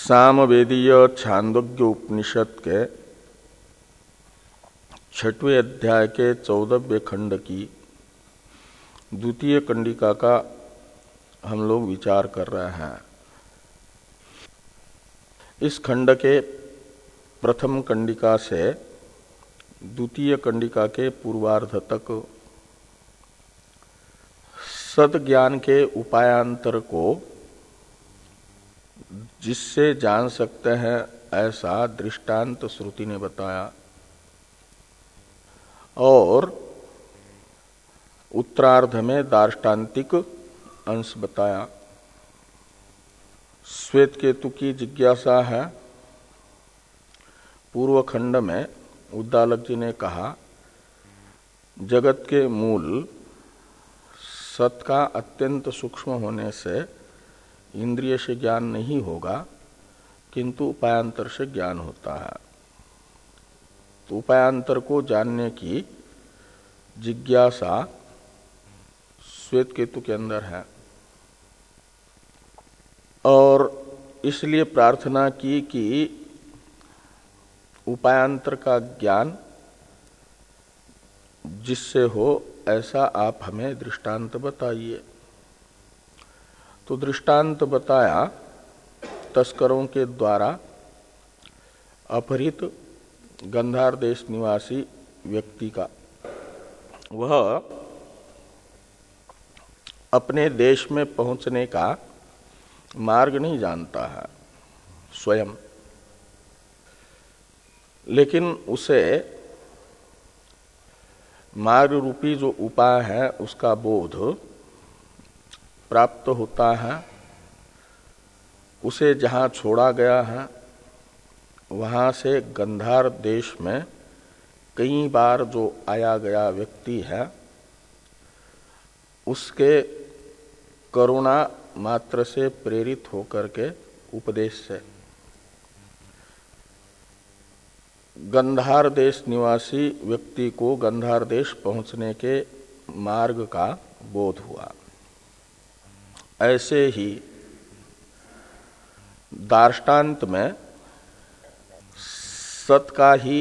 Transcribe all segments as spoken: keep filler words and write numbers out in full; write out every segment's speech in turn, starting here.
सामवेदीय छांदोग्य उपनिषद के छठवें अध्याय के चौदहवें खंड की द्वितीय कंडिका का हम लोग विचार कर रहे हैं। इस खंड के प्रथम कंडिका से द्वितीय कंडिका के पूर्वार्ध तक सद्ज्ञान के उपायांतर को जिससे जान सकते हैं ऐसा दृष्टांत श्रुति ने बताया और उत्तरार्ध में दार्ष्टान्तिक अंश बताया। श्वेत केतु की जिज्ञासा है। पूर्व खंड में उद्दालक जी ने कहा जगत के मूल सत का अत्यंत सूक्ष्म होने से इंद्रिय से ज्ञान नहीं होगा, किंतु उपायांतर से ज्ञान होता है। तो उपायांतर को जानने की जिज्ञासा श्वेत केतु के अंदर है और इसलिए प्रार्थना की कि उपायांतर का ज्ञान जिससे हो ऐसा आप हमें दृष्टांत बताइए। तो दृष्टांत बताया तस्करों के द्वारा अपहृत गंधार देश निवासी व्यक्ति का। वह अपने देश में पहुंचने का मार्ग नहीं जानता है स्वयं, लेकिन उसे मार्ग रूपी जो उपाय है उसका बोध प्राप्त होता है। उसे जहाँ छोड़ा गया है वहाँ से गंधार देश में कई बार जो आया गया व्यक्ति है उसके करुणा मात्र से प्रेरित होकर के उपदेश से गंधार देश निवासी व्यक्ति को गंधार देश पहुँचने के मार्ग का बोध हुआ। ऐसे ही दार्ष्टान्त में सत का ही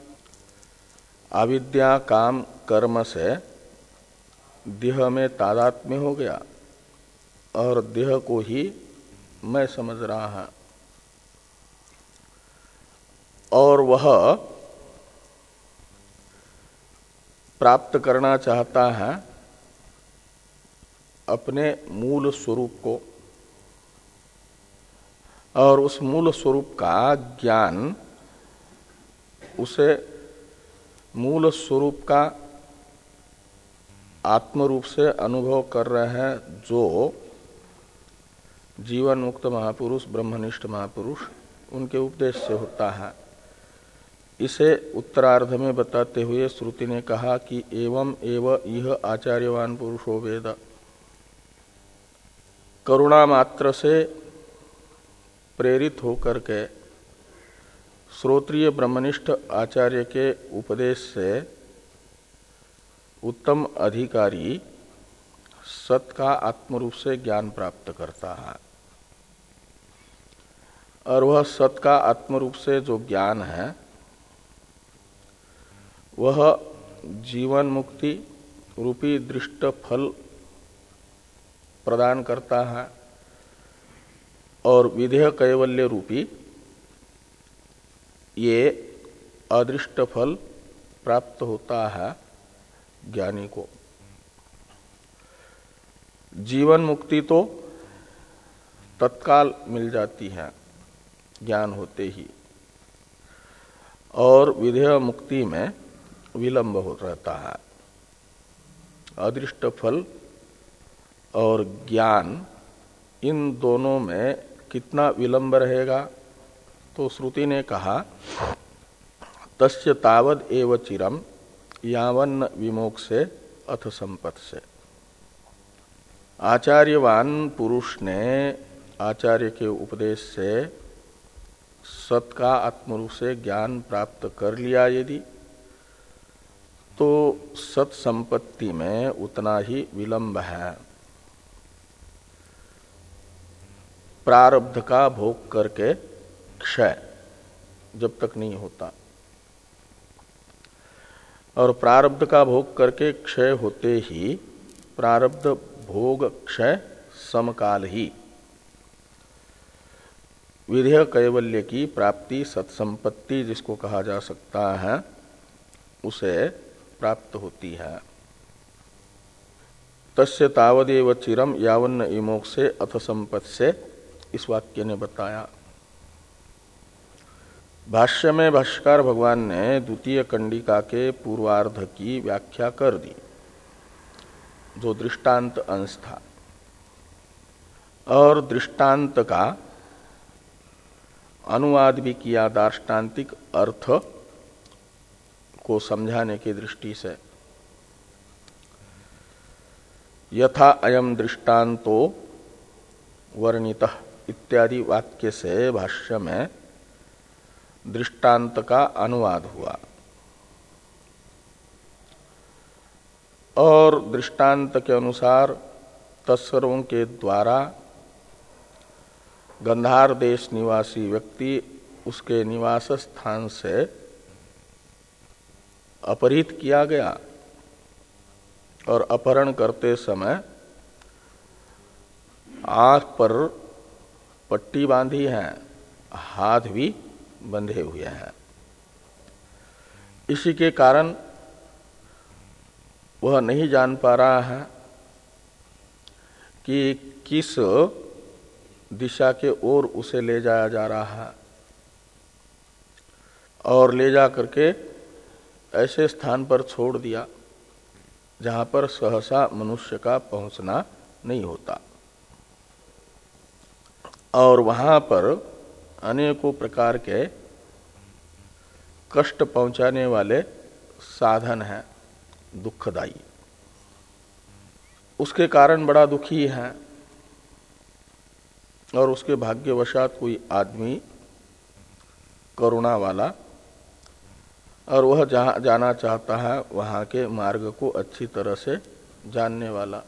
अविद्या काम कर्म से देह में तादात्म्य हो गया और देह को ही मैं समझ रहा है और वह प्राप्त करना चाहता है अपने मूल स्वरूप को और उस मूल स्वरूप का ज्ञान उसे मूल स्वरूप का आत्म रूप से अनुभव कर रहे हैं जो जीवन मुक्त महापुरुष ब्रह्मनिष्ठ महापुरुष उनके उपदेश से होता है। इसे उत्तरार्ध में बताते हुए श्रुति ने कहा कि एवं एव यह आचार्यवान पुरुषो वेद। करुणा मात्र से प्रेरित होकर के श्रोत्रिय ब्रह्मनिष्ठ आचार्य के उपदेश से उत्तम अधिकारी सत का आत्मरूप से ज्ञान प्राप्त करता है और वह सत का आत्मरूप से जो ज्ञान है वह जीवन मुक्ति रूपी दृष्ट फल प्रदान करता है और विधेय कैवल्य रूपी ये अदृष्ट फल प्राप्त होता है ज्ञानी को। जीवन मुक्ति तो तत्काल मिल जाती है ज्ञान होते ही और विधेय मुक्ति में विलंब हो रहता है। अदृष्ट फल और ज्ञान इन दोनों में कितना विलंब रहेगा तो श्रुति ने कहा तस्य तावद एव चिरम यावन्न विमोक्षे अथ संपत् से। आचार्यवान पुरुष ने आचार्य के उपदेश से सत का आत्मरूप से ज्ञान प्राप्त कर लिया यदि तो सत संपत्ति में उतना ही विलंब है। प्रारब्ध का भोग करके क्षय जब तक नहीं होता। और प्रारब्ध का भोग करके क्षय होते ही प्रारब्ध भोग क्षय समकाल ही विधेय कैवल्य की प्राप्ति सत्संपत्ति जिसको कहा जा सकता है उसे प्राप्त होती है। तस्य तावदेव चिरम यावन्न विमोक्षे अथ संपत्से इस वाक्य ने बताया। भाष्य में भाष्यकार भगवान ने द्वितीय कंडिका के पूर्वार्ध की व्याख्या कर दी, जो दृष्टांत अंश था, और दृष्टांत का अनुवाद भी किया दार्ष्टान्तिक अर्थ को समझाने की दृष्टि से। यथा अयम दृष्टांतो वर्णितः इत्यादि वाक्य से भाष्य में दृष्टांत का अनुवाद हुआ। और दृष्टांत के अनुसार तत्सर्वों के द्वारा गंधार देश निवासी व्यक्ति उसके निवास स्थान से अपहृत किया गया और अपहरण करते समय आंख पर पट्टी बांधी है, हाथ भी बंधे हुए हैं। इसी के कारण वह नहीं जान पा रहा है कि किस दिशा के ओर उसे ले जाया जा रहा है, और ले जा करके ऐसे स्थान पर छोड़ दिया जहां पर सहसा मनुष्य का पहुंचना नहीं होता। और वहां पर अनेकों प्रकार के कष्ट पहुंचाने वाले साधन हैं दुखदायी। उसके कारण बड़ा दुखी है, और उसके भाग्यवशात कोई आदमी करुणा वाला, और वह जहाँ जाना चाहता है वहाँ के मार्ग को अच्छी तरह से जानने वाला,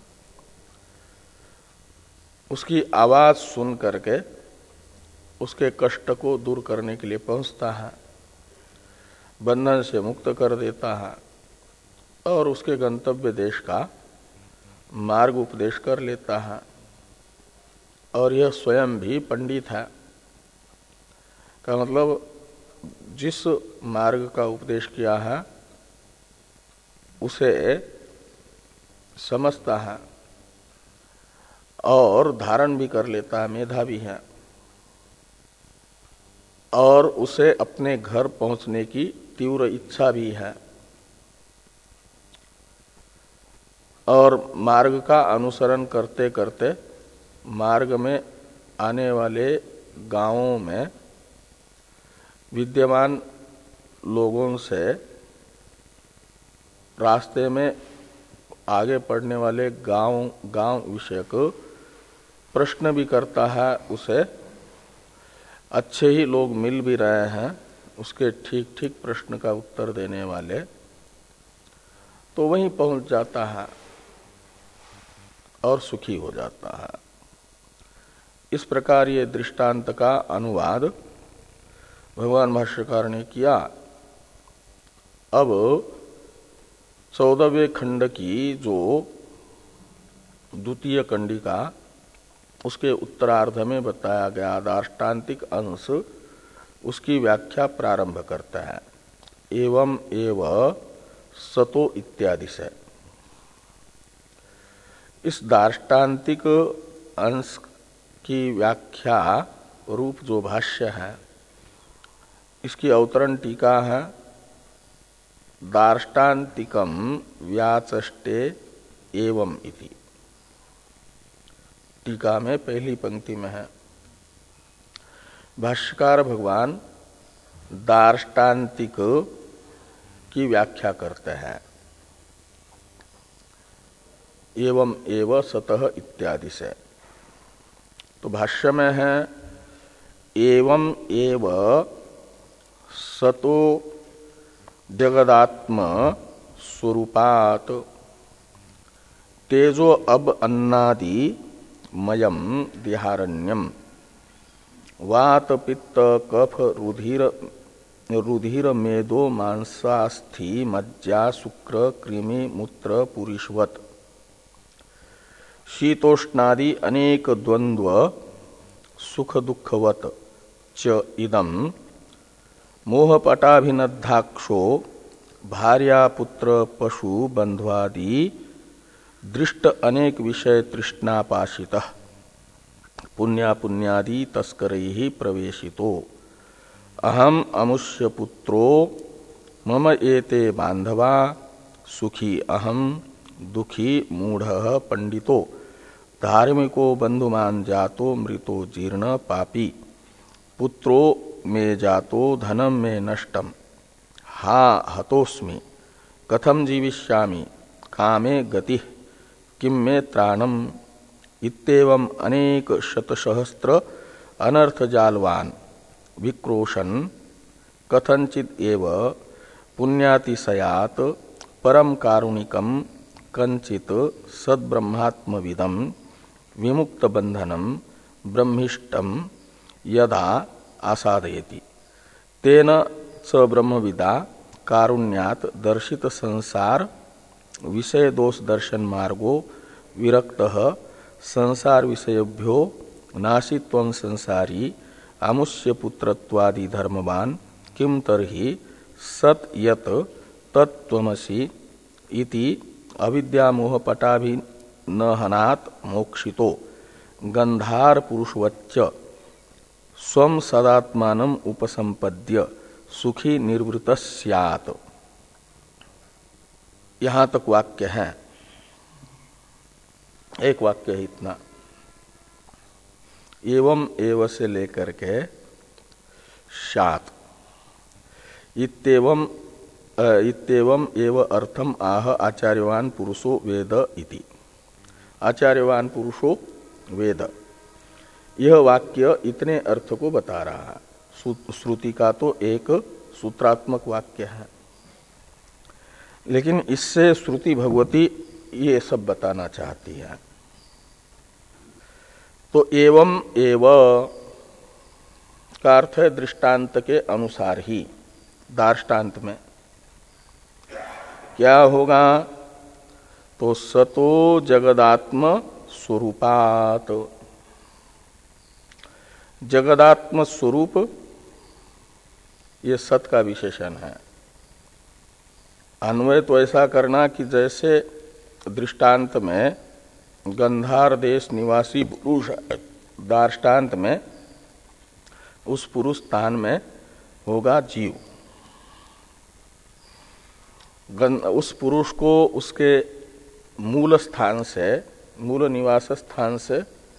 उसकी आवाज सुन करके उसके कष्ट को दूर करने के लिए पहुँचता है, बंधन से मुक्त कर देता है, और उसके गंतव्य देश का मार्ग उपदेश कर लेता है। और यह स्वयं भी पंडित है, का मतलब जिस मार्ग का उपदेश किया है उसे समझता है और धारण भी कर लेता है, मेधावी है, और उसे अपने घर पहुंचने की तीव्र इच्छा भी है, और मार्ग का अनुसरण करते करते मार्ग में आने वाले गांवों में विद्यमान लोगों से रास्ते में आगे पड़ने वाले गांव गांव विषयक प्रश्न भी करता है। उसे अच्छे ही लोग मिल भी रहे हैं उसके ठीक ठीक प्रश्न का उत्तर देने वाले, तो वहीं पहुंच जाता है और सुखी हो जाता है। इस प्रकार ये दृष्टांत का अनुवाद भगवान भाष्यकार ने किया। अब चौदहवें खंड की जो द्वितीय कंडिका उसके उत्तरार्ध में बताया गया दार्ष्टान्तिक अंश, उसकी व्याख्या प्रारंभ करता है एवं एव सतो इत्यादि से। इस दार्ष्टान्तिक अंश की व्याख्या रूप जो भाष्य है इसकी अवतरण टीका है दार्ष्टान्तिकम व्याचष्टे एवं इति। टीका में पहली पंक्ति में है भाष्यकार भगवान दार्ष्टान्तिक की व्याख्या करते हैं एवं एव सतः इत्यादि से। तो भाष्य में है एवं एव सतो जगदात्म स्वरूपात तेजो अब अन्नादि मयम दिहारण्यम वात पित्त कफ रुधिर रुधिर मेदो मांसास्थि मज्जा शुक्र कृमि मूत्र पुरीशवत शीतोष्णादि अनेक द्वंद्व सुख दुखवत च इदम मोहपटाभिनद्धाक्षो भार्या पुत्र पशु बंध्वादि दृष्ट अनेक विषय तृष्णापाशितः पुण्या पुण्यादि तस्करैहि प्रवेशितो अहम अमुष्य पुत्रो मम एते बांधवा सुखी अहम दुखी मूढ़ः पंडितो धार्मिको बंधुमान जातो मृतो जीर्ण पापी पुत्रो मे जातो धनम मे नष्टम हा हतोस्मि कथम जीविष्यामि कामे गति किम मे त्राणम इत्येवं अनेक शतसहस्र अनर्थ जालवान विक्रोशन कथंचित एव पुण्यातिशयात परम कारुणिकम कंचित सद्ब्रह्मात्मविदम विमुक्त बंधनम ब्रह्मिष्टम यदा आसादयति तेन स ब्रह्मविदा कारुण्यात दर्शित संसार विषय दोष दर्शन मार्गो विरक्तः संसार विषयभ्यो नाशित्वं संसारी आमुष्य पुत्रत्वादि धर्मवान किम तरहि सत यत तत्त्वमसि इति अविद्या मोहपटाभि नहनात् मोक्षितो गंधार पुरुषवच्च स्वम सदात्मानम उपसंपद्य सुखी निर्वृत स्यात्। यहां तक वाक्य है, एक वाक्य है इतना। एवं एव से लेकर के शात इत्येवं इत्येवं एव अर्थम आह आचार्यवान पुरुषो वेद इति। आचार्यवान पुरुषो वेद, यह वाक्य इतने अर्थ को बता रहा है। श्रुति का तो एक सूत्रात्मक वाक्य है, लेकिन इससे श्रुति भगवती ये सब बताना चाहती है। तो एवं एव का अर्थ है दृष्टांत के अनुसार ही। दार्ष्टान्त में क्या होगा? तो सतो जगदात्म स्वरूपात, जगदात्म स्वरूप ये सत का विशेषण है। अन्वय तो ऐसा करना कि जैसे दृष्टांत में गंधार देश निवासी पुरुष, दार्ष्टान्त में उस पुरुष स्थान में होगा जीव। उस पुरुष को उसके मूल स्थान से, मूल निवास स्थान से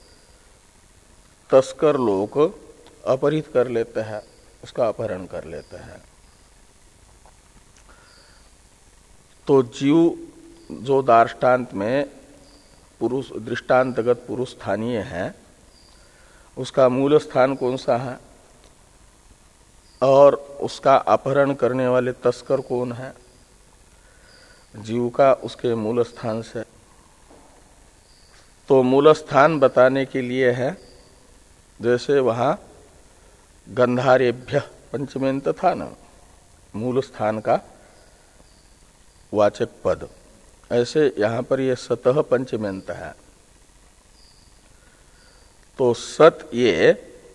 तस्कर लोग अपहरित कर लेते हैं, उसका अपहरण कर लेते हैं। तो जीव जो दार्ष्टान्त में पुरुष दृष्टांतगत पुरुष स्थानीय है, उसका मूल स्थान कौन सा है और उसका अपहरण करने वाले तस्कर कौन है? जीव का उसके मूल स्थान से। तो मूल स्थान बताने के लिए है, जैसे वहां गंधारेभ्य पंचमेंत था ना, मूल स्थान का वाचक पद, ऐसे यहां पर यह सतः पंचमेंत है। तो सत ये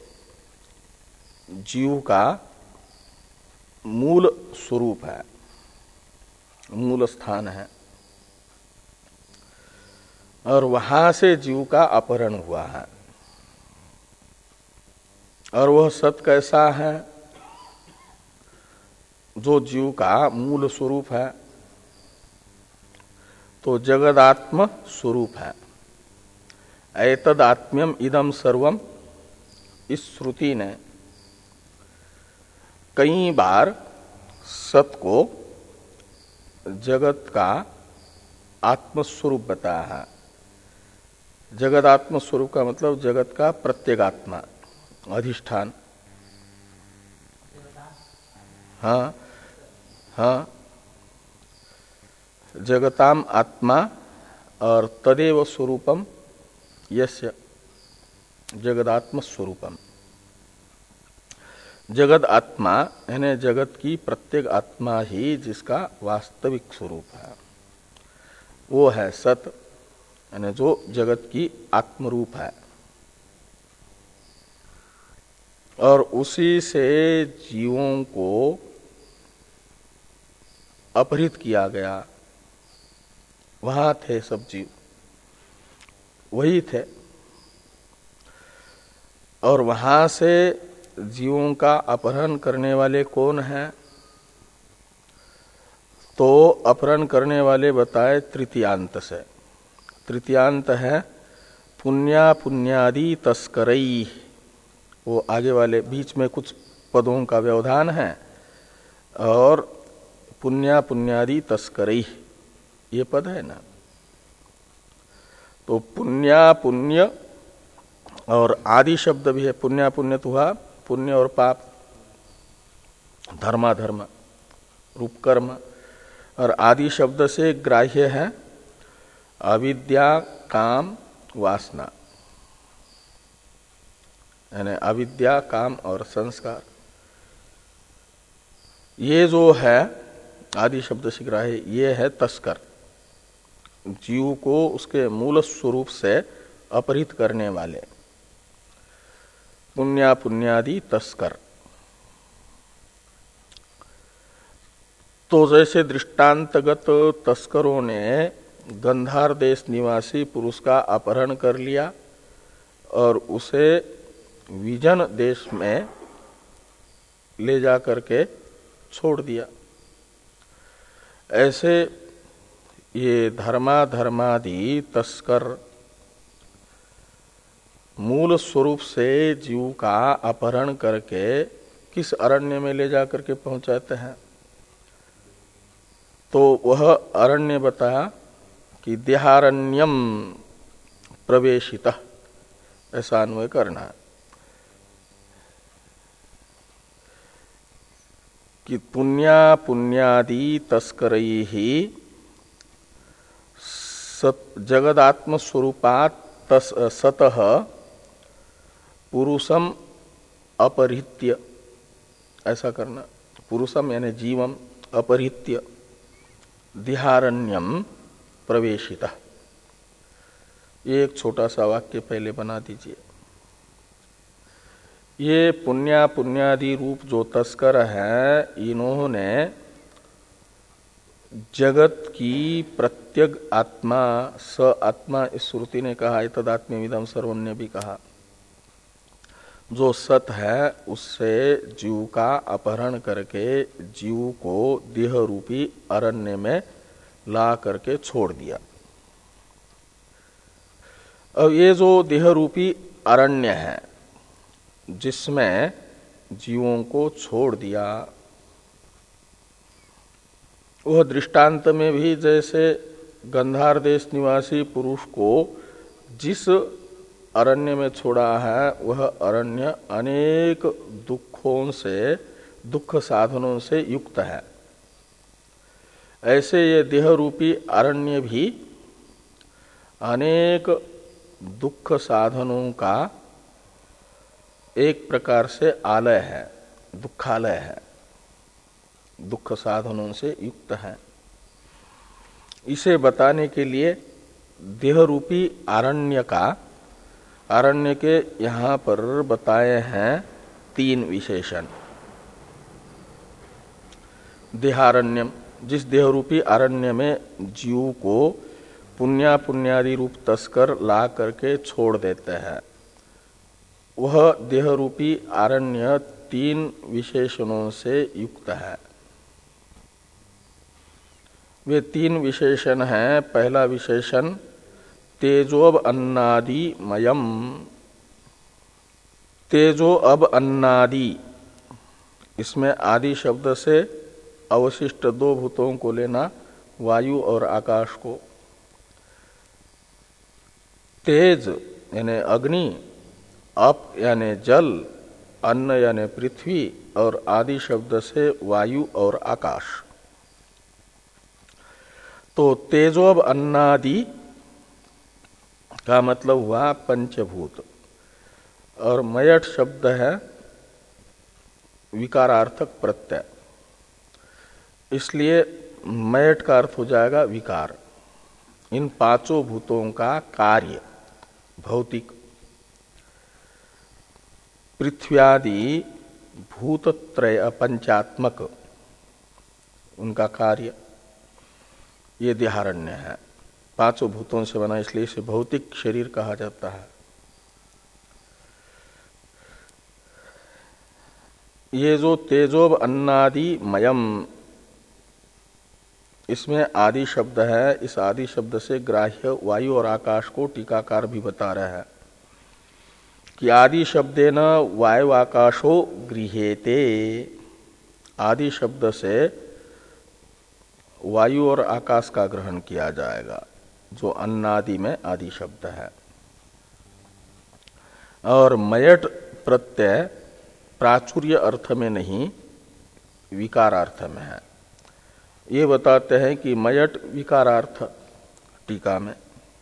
जीव का मूल स्वरूप है, मूल स्थान है, और वहां से जीव का अपहरण हुआ है। और वह सत कैसा है? जो जीव का मूल स्वरूप है, तो जगदात्म स्वरूप है। एतदात्म्यम इदम सर्वम, इस श्रुति ने कई बार सत को जगत का आत्मस्वरूप बताया है। जगदात्म स्वरूप का मतलब जगत का प्रत्यगात्मा, अधिष्ठान। हाँ हाँ, जगताम आत्मा और तदेव स्वरूपम यस्य, जगदात्म स्वरूपम। जगत आत्मा यानी जगत की प्रत्येक आत्मा ही जिसका वास्तविक स्वरूप है वो है सत, यानी जो जगत की आत्मरूप है। और उसी से जीवों को अपहृत किया गया। वहां थे सब जीव, वही थे। और वहां से जीवों का अपहरण करने वाले कौन हैं? तो अपहरण करने वाले बताए तृतीयांत से। तृतीयांत है पुण्या पुण्यादि तस्करई। वो आगे वाले बीच में कुछ पदों का व्यवधान है। और पुण्या पुण्यादि तस्करई ये पद है ना। तो पुण्या पुण्य और आदि शब्द भी है। पुण्या पुण्य तो हुआ पुण्य और पाप, धर्माधर्म रूप कर्म। और आदि शब्द से ग्राह्य है अविद्या काम वासना, यानी अविद्या काम और संस्कार। ये जो है आदि शब्द से ग्राह्य, ये है तस्कर, जीव को उसके मूल स्वरूप से अपहृत करने वाले। पुण्या पुण्यादि तस्कर। तो जैसे दृष्टांतगत तस्करों ने गंधार देश निवासी पुरुष का अपहरण कर लिया और उसे विजन देश में ले जा करके छोड़ दिया, ऐसे ये धर्मा धर्मादि तस्कर मूल स्वरूप से जीव का अपहरण करके किस अरण्य में ले जा करके पहुंचाते हैं? तो वह अरण्य बताया कि देहारण्यम प्रवेशितः, ऐसा अन्वय करना है कि पुण्या पुण्यादि तस्करई ही जगदात्म स्वरूपात सतः पुरुषम अपहृत्य, ऐसा करना। पुरुषम यानी जीवम अपहृत्य देहारण्यम प्रवेशितः। ये एक छोटा सा वाक्य पहले बना दीजिए। ये पुण्या पुण्यादि रूप जो तस्कर है, इन्होंने जगत की प्रत्यग आत्मा स आत्मा, इस श्रुति ने कहा, तदात्म्यमिदं सर्वं ने भी कहा, जो सत है उससे जीव का अपहरण करके जीव को देह रूपी अरण्य में ला करके छोड़ दिया। अब ये जो देह रूपी अरण्य है जिसमें जीवों को छोड़ दिया, वह दृष्टांत में भी जैसे गंधार देश निवासी पुरुष को जिस अरण्य में छोड़ा है, वह अरण्य अनेक दुखों से, दुख साधनों से युक्त है। ऐसे ये देह रूपी अरण्य भी अनेक दुख साधनों का एक प्रकार से आलय है, दुखालय है, दुख साधनों से युक्त है। इसे बताने के लिए देह रूपी अरण्य का, अरण्य के यहाँ पर बताए हैं तीन विशेषण। देहारण्यम, जिस देह रूपी अरण्य में जीव को पुण्या पुण्यादि रूप तस्कर ला करके छोड़ देते हैं, वह देह रूपी अरण्य तीन विशेषणों से युक्त है। वे तीन विशेषण हैं। पहला विशेषण तेजोब अन्नादि मयम। तेजो अब अन्नादि, इसमें आदि शब्द से अवशिष्ट दो भूतों को लेना, वायु और आकाश को। तेज यानी अग्नि, अप यानी जल, अन्न यानी पृथ्वी और आदि शब्द से वायु और आकाश। तो तेजोब अन्नादि का मतलब हुआ पंचभूत। और मयठ शब्द है विकारार्थक प्रत्यय, इसलिए मयट का अर्थ हो जाएगा विकार। इन पांचों भूतों का कार्य भौतिक, पृथ्व्यादि भूतत्रय पंचात्मक उनका कार्य, ये देहारण्य है। पांचों भूतों से बना, इसलिए इसे भौतिक शरीर कहा जाता है। ये जो तेजोब अन्नादि मयम, इसमें आदि शब्द है। इस आदि शब्द से ग्राह्य वायु और आकाश को टीकाकार भी बता रहे हैं कि आदि शब्देन वायु आकाशो गृह्येते। आदि शब्द से वायु और आकाश का ग्रहण किया जाएगा, जो अन्नादि में आदि शब्द है। और मयट प्रत्यय प्राचुर्य अर्थ में नहीं, विकारार्थ में है। ये बताते हैं कि मयट विकारार्थ टीका में,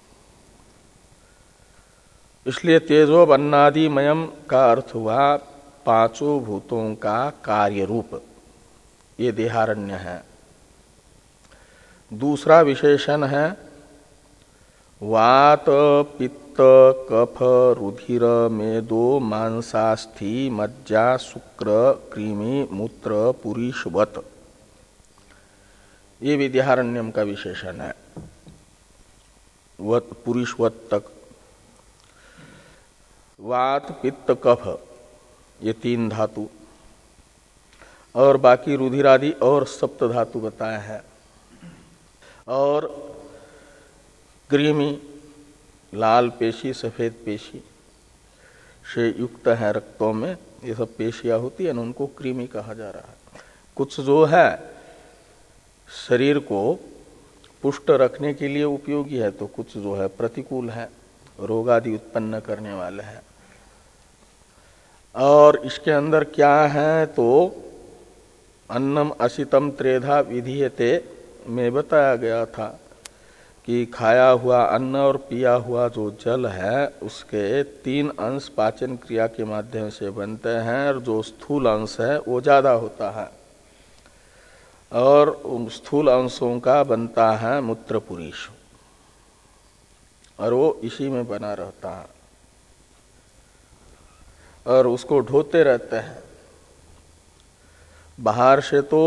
इसलिए तेजोब अन्नादि मयम का अर्थ हुआ पांचों भूतों का कार्य रूप, ये देहारण्य है। दूसरा विशेषण है वात पित्त कफ रुधिर मेदो मांसास्थि मज्जा शुक्र कृमि मूत्र पुरीशवत, ये विद्यारण्यम का विशेषण है। वत पुरीशवत तक वात पित्त कफ ये तीन धातु, और बाकी रुधिरादि और सप्त धातु बताया है। और कृमि लाल पेशी सफेद पेशी से युक्त है रक्तों में, ये सब पेशियां होती है ना, उनको कृमि कहा जा रहा है। कुछ जो है शरीर को पुष्ट रखने के लिए उपयोगी है, तो कुछ जो है प्रतिकूल है, रोग आदि उत्पन्न करने वाले हैं। और इसके अंदर क्या है तो अन्नम असितम त्रेधा विधीयते में बताया गया था कि खाया हुआ अन्न और पिया हुआ जो जल है उसके तीन अंश पाचन क्रिया के माध्यम से बनते हैं, और जो स्थूल अंश है वो ज्यादा होता है, और उन स्थूल अंशों का बनता है मूत्र पुरीश, और वो इसी में बना रहता है और उसको ढोते रहते हैं। बाहर से तो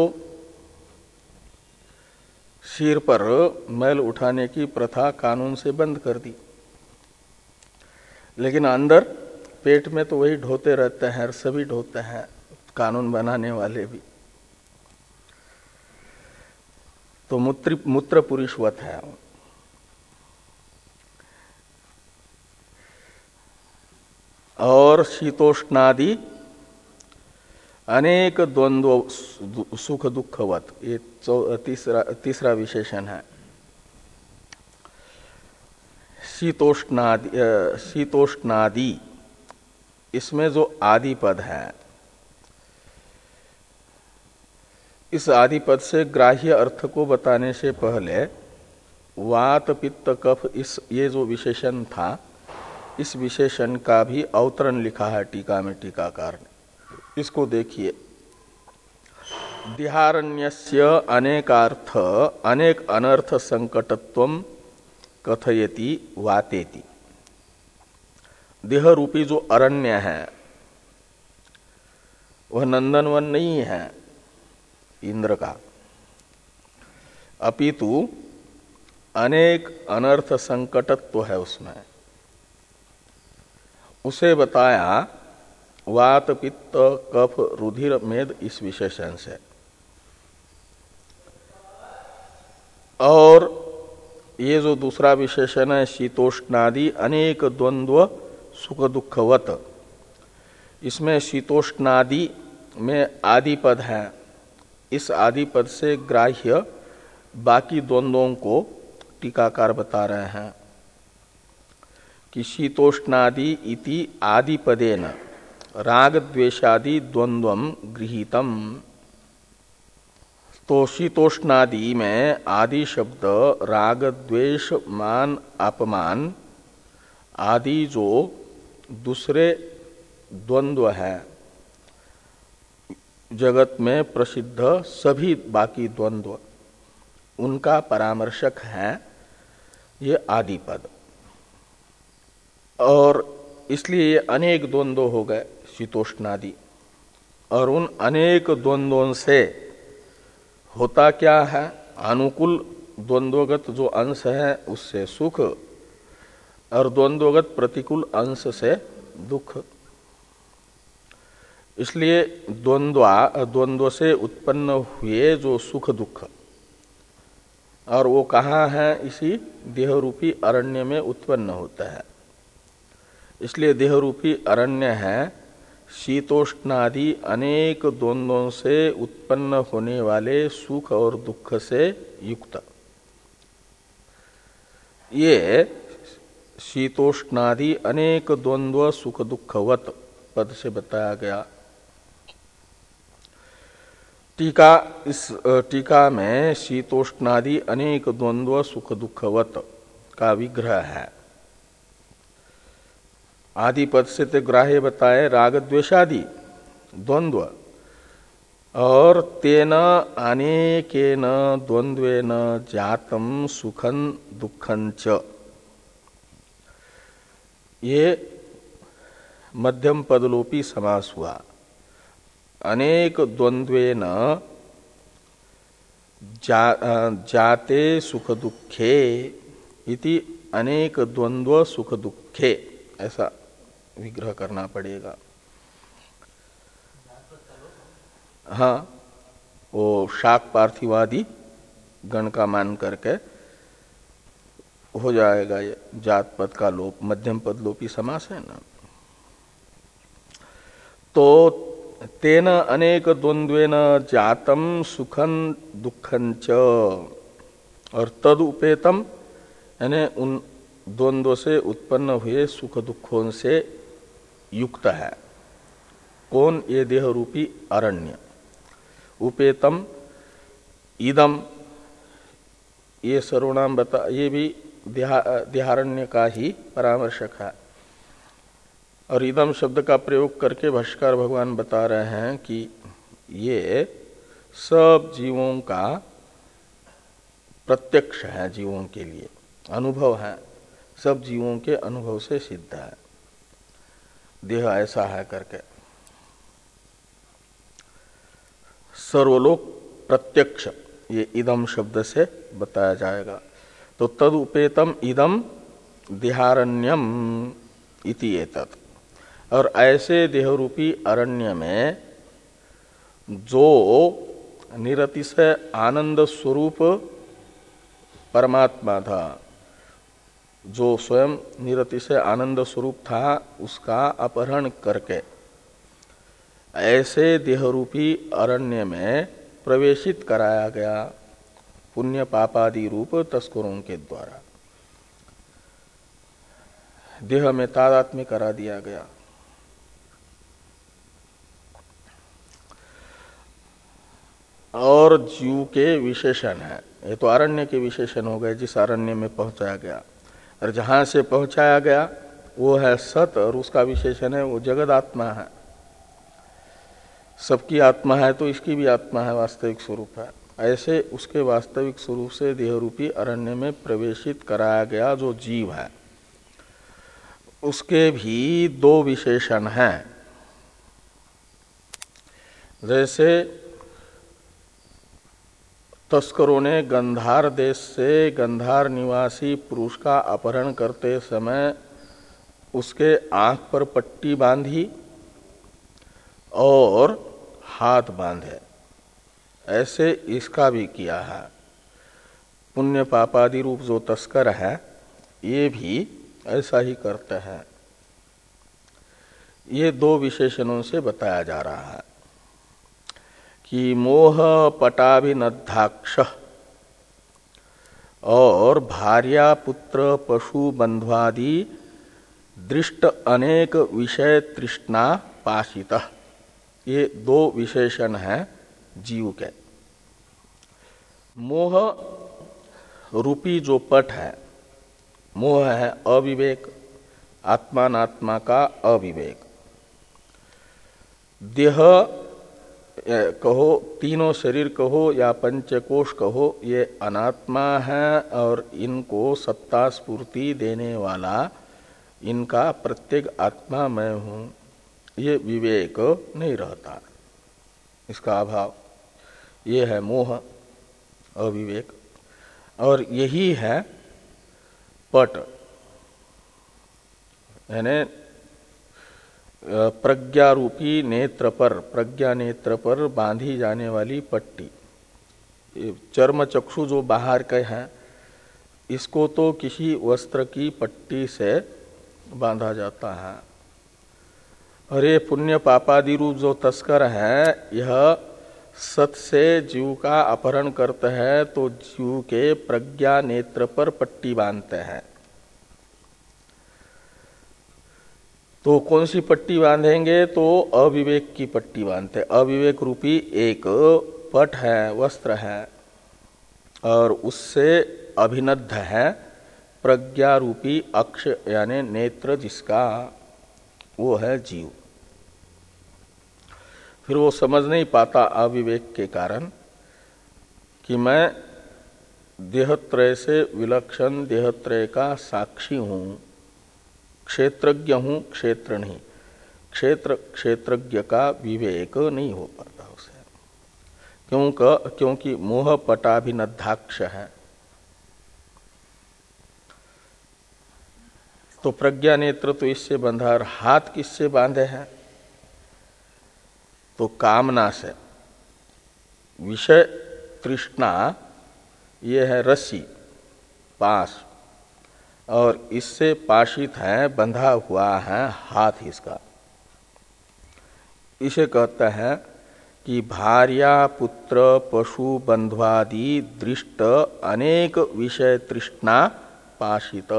सिर पर मैल उठाने की प्रथा कानून से बंद कर दी, लेकिन अंदर पेट में तो वही ढोते रहते हैं, और सभी ढोते हैं, कानून बनाने वाले भी। तो मूत्र मूत्र पुरुषवत है। और शीतोष्णादि अनेक द्वंद्व सुख दुखवत, ये तीसरा तीसरा विशेषण है। शीतोष्णादि शीतोष्णादि इसमें जो आदि पद है, इस आदि पद से ग्राह्य अर्थ को बताने से पहले वात पित्त कफ इस ये जो विशेषण था, इस विशेषण का भी अवतरण लिखा है टीका में टीकाकार ने। इसको देखिए, देहारण्यस्य अनेकार्थ अनेक अनर्थ संकटत्वम कथयति वातेति। देह रूपी जो अरण्य है वह नंदनवन नहीं है इंद्र का, अपितु अनेक अनर्थ संकटत्व है उसमें। उसे बताया वात पित्त कफ रुधिर मेद इस विशेषण से। और ये जो दूसरा विशेषण है शीतोष्णादि अनेक द्वंद्व सुख दुखवत, इसमें शीतोष्णादि में आदि पद है। इस आदि पद से ग्राह्य बाकी द्वंद्वों को टीकाकार बता रहे हैं कि शीतोष्णादि इति आदि पदेन राग द्वेषादि द्वंद्वम गृहीतम। तो शीतोष्णादि में आदि शब्द राग द्वेष मान अपमान आदि जो दूसरे द्वंद्व है जगत में प्रसिद्ध सभी बाकी द्वंद्व उनका परामर्शक है ये आदिपद। और इसलिए ये अनेक द्वंद्व हो गए शीतोष्णादि। और उन अनेक द्वंद्वों से होता क्या है, अनुकूल द्वंद्वगत जो अंश है उससे सुख और द्वंद्वगत प्रतिकूल अंश से दुख। इसलिए द्वंद्वा द्वंद्व से उत्पन्न हुए जो सुख दुख, और वो कहाँ है, इसी देह रूपी अरण्य में उत्पन्न होता है। इसलिए देह रूपी अरण्य है शीतोष्णादि अनेक द्वंद्वों से उत्पन्न होने वाले सुख और दुख से युक्त। ये शीतोष्णादि अनेक द्वंद्व सुख दुखवत पद से बताया गया। टीका इस टीका में शीतोष्णादि अनेक द्वंद्व सुख दुखवत का विग्रह है। आदि पद से तो ग्राह्य बताए राग द्वेषादि द्वंद्व, और तेन अनेकेन द्वंद्वेन जातम सुखं दुखं च, ये मध्यम पदलोपी समास हुआ। अनेक द्वंद्वेन जा, जाते सुख दुखे इति अनेक द्वंद्व सुख दुखे, ऐसा विग्रह करना पड़ेगा। हाँ, वो शाक पार्थिवादी गण का मान करके हो जाएगा ये जात पद का लोप, मध्यम पद लोपी समास है ना। तो तेन अनेक द्वंद्वेन जातम सुखं दुखं च, और तद उपेतम यानी उन द्वंद्व से उत्पन्न हुए सुख दुखों से युक्त है कौन, ये देह रूपी अरण्य। उपेतम इदम, ये सर्वनाम बता, ये भी देहा देहारण्य का ही परामर्शक है। और इदम शब्द का प्रयोग करके भाष्यकार भगवान बता रहे हैं कि ये सब जीवों का प्रत्यक्ष है, जीवों के लिए अनुभव है, सब जीवों के अनुभव से सिद्ध है, देह ऐसा है करके। सर्वलोक प्रत्यक्ष ये इदम शब्द से बताया जाएगा। तो तद उपेतम इदम देहारण्यम इति एतत्, और ऐसे देहरूपी अरण्य में जो निरतिशय आनंद स्वरूप परमात्मा था, जो स्वयं निरतिशय आनंद स्वरूप था, उसका अपहरण करके ऐसे देहरूपी अरण्य में प्रवेशित कराया गया पुण्य पापादि रूप तस्करों के द्वारा, देह में तादात्म्य करा दिया गया। और जीव के विशेषण है, ये तो अरण्य के विशेषण हो गए, जिस अरण्य में पहुंचाया गया। और जहां से पहुंचाया गया वो है सत, और उसका विशेषण है वो जगद आत्मा है। सबकी आत्मा है तो इसकी भी आत्मा है, वास्तविक स्वरूप है। ऐसे उसके वास्तविक स्वरूप से देहरूपी अरण्य में प्रवेशित कराया गया जो जीव है, उसके भी दो विशेषण हैं। जैसे तस्करों ने गंधार देश से गंधार निवासी पुरुष का अपहरण करते समय उसके आंख पर पट्टी बांधी और हाथ बांधे, ऐसे इसका भी किया है। पुण्य पापादि रूप जो तस्कर है ये भी ऐसा ही करते हैं। ये दो विशेषणों से बताया जा रहा है कि मोह पटाभिनद्धाक्ष और भार्या पुत्र पशु बंध्वादि दृष्ट अनेक विषय तृष्णा पाशित, ये दो विशेषण हैं जीव के। मोह रूपी जो पट है, मोह है अविवेक, आत्मानात्मा का अविवेक। देह कहो, तीनों शरीर कहो या पंचकोश कहो, ये अनात्मा है और इनको सत्ता स्फूर्ति देने वाला इनका प्रत्येक आत्मा मैं हूं, ये विवेक नहीं रहता, इसका अभाव। ये है मोह, अविवेक। और यही है पट, यानी प्रज्ञारूपी नेत्र पर, प्रज्ञा नेत्र पर बांधी जाने वाली पट्टी। चर्म चक्षु जो बाहर के हैं, इसको तो किसी वस्त्र की पट्टी से बांधा जाता है। और ये पुण्य पापादि रूप जो तस्कर है, यह सत से जीव का अपहरण करते हैं, तो जीव के प्रज्ञा नेत्र पर पट्टी बांधते हैं। तो कौन सी पट्टी बांधेंगे? तो अविवेक की पट्टी बांधते। अविवेक रूपी एक पट है, वस्त्र है, और उससे अभिनद्ध है प्रज्ञा रूपी अक्ष, यानी नेत्र जिसका, वो है जीव। फिर वो समझ नहीं पाता अविवेक के कारण कि मैं देहत्रय से विलक्षण देहत्रय का साक्षी हूं, क्षेत्रज्ञ हूं, क्षेत्र नहीं। क्षेत्र क्षेत्रज्ञ का विवेक नहीं हो पाता उसे, क्योंकि क्योंकि मोह पटाभिनद्धाक्ष है। तो प्रज्ञा नेत्र तो इससे बंधा, और हाथ किससे बांधे हैं? तो कामना से। विषय तृष्णा ये है रस्सी, पास, और इससे पाशित है, बंधा हुआ है हाथ इसका। इसे कहते हैं कि भार्या पुत्र पशु बंध्वादि दृष्ट अनेक विषय तृष्णा पाशित।